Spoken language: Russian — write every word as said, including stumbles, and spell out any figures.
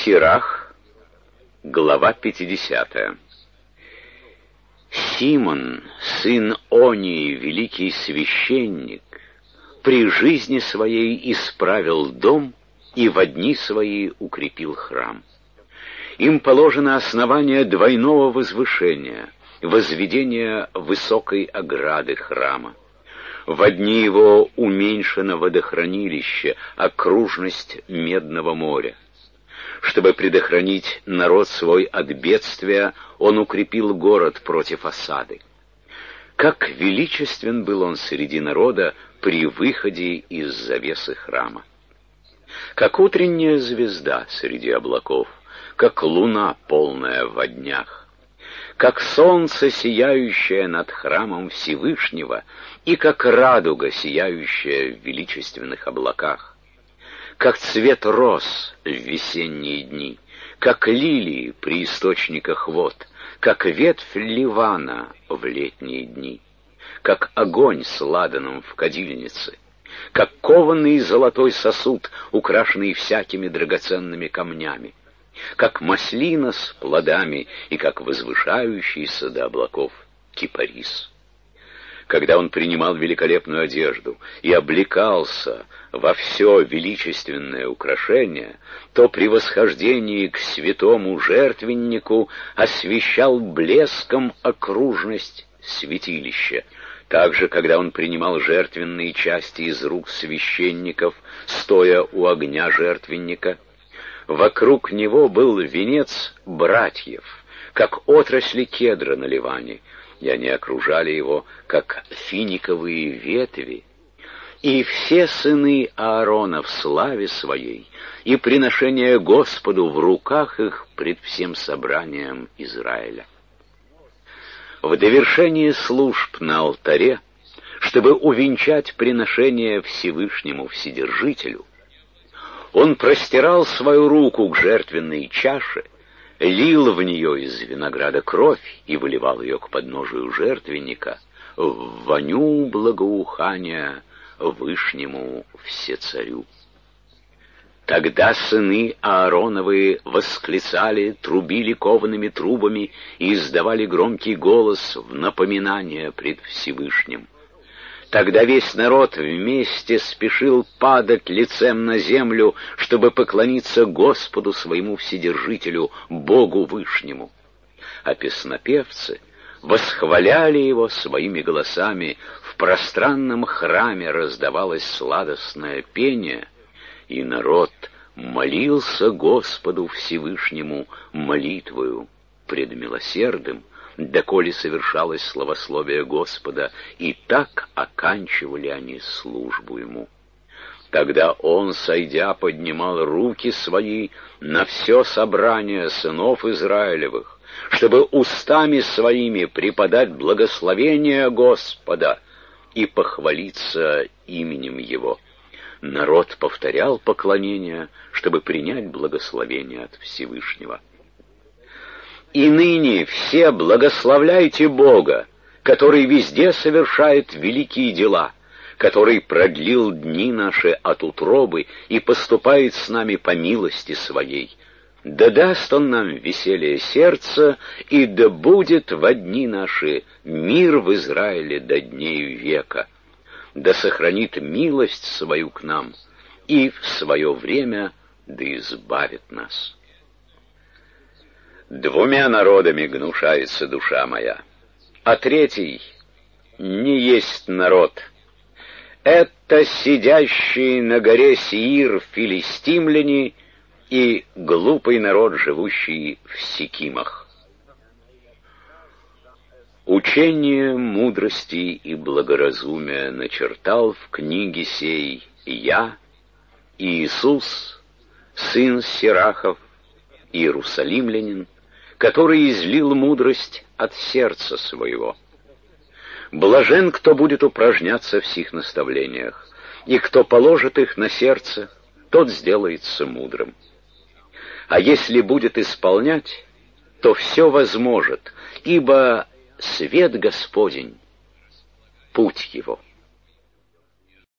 Сирах, глава пятидесятая. Симон, сын Онии, великий священник, при жизни своей исправил дом и во дни свои укрепил храм. Им положено основание двойного возвышения, возведение высокой ограды храма. Во дни его уменьшено водохранилище, окружность Медного моря. Чтобы предохранить народ свой от бедствия, он укрепил город против осады. Как величествен был он среди народа при выходе из завесы храма. Как утренняя звезда среди облаков, как луна, полная во днях, как солнце, сияющее над храмом Всевышнего, и как радуга, сияющая в величественных облаках, как цвет роз в весенние дни, как лилии при источниках вод, как ветвь ливана в летние дни, как огонь с ладаном в кадильнице, как кованный золотой сосуд, украшенный всякими драгоценными камнями, как маслина с плодами и как возвышающийся до облаков кипарис. Когда он принимал великолепную одежду и облекался во все величественное украшение, то при восхождении к святому жертвеннику освещал блеском окружность святилища. Также, когда он принимал жертвенные части из рук священников, стоя у огня жертвенника, вокруг него был венец братьев, как отрасли кедра на Ливане, и они окружали его, как финиковые ветви. И все сыны Аарона в славе своей, и приношение Господу в руках их пред всем собранием Израиля. В довершении служб на алтаре, чтобы увенчать приношение Всевышнему Вседержителю, он простирал свою руку к жертвенной чаше, лил в нее из винограда кровь и выливал ее к подножию жертвенника в воню благоухания Вышнему Всецарю. Тогда сыны Аароновы восклицали, трубили коваными трубами и издавали громкий голос в напоминание пред Всевышним. Тогда весь народ вместе спешил падать лицем на землю, чтобы поклониться Господу своему Вседержителю, Богу Вышнему. А песнопевцы восхваляли его своими голосами, в пространном храме раздавалось сладостное пение, и народ молился Господу Всевышнему молитвою пред милосердым, доколе совершалось славословие Господа, и так оканчивали они службу ему. Тогда он, сойдя, поднимал руки свои на все собрание сынов Израилевых, чтобы устами своими преподать благословение Господа и похвалиться именем Его. Народ повторял поклонение, чтобы принять благословение от Всевышнего. И ныне все благословляйте Бога, который везде совершает великие дела, который продлил дни наши от утробы и поступает с нами по милости своей. Да даст Он нам веселье сердца, и да будет во дни наши мир в Израиле до дней века. Да сохранит милость свою к нам, и в свое время да избавит нас. Двумя народами гнушается душа моя, а третий не есть народ. Это сидящие на горе Сеир филистимляне и глупый народ, живущий в Сикимах. Учение мудрости и благоразумия начертал в книге сей я, Иисус, сын Сирахов, иерусалимлянин, который излил мудрость от сердца своего. Блажен, кто будет упражняться в сих наставлениях, и кто положит их на сердце, тот сделается мудрым. А если будет исполнять, то все возможет, ибо свет Господень — путь его.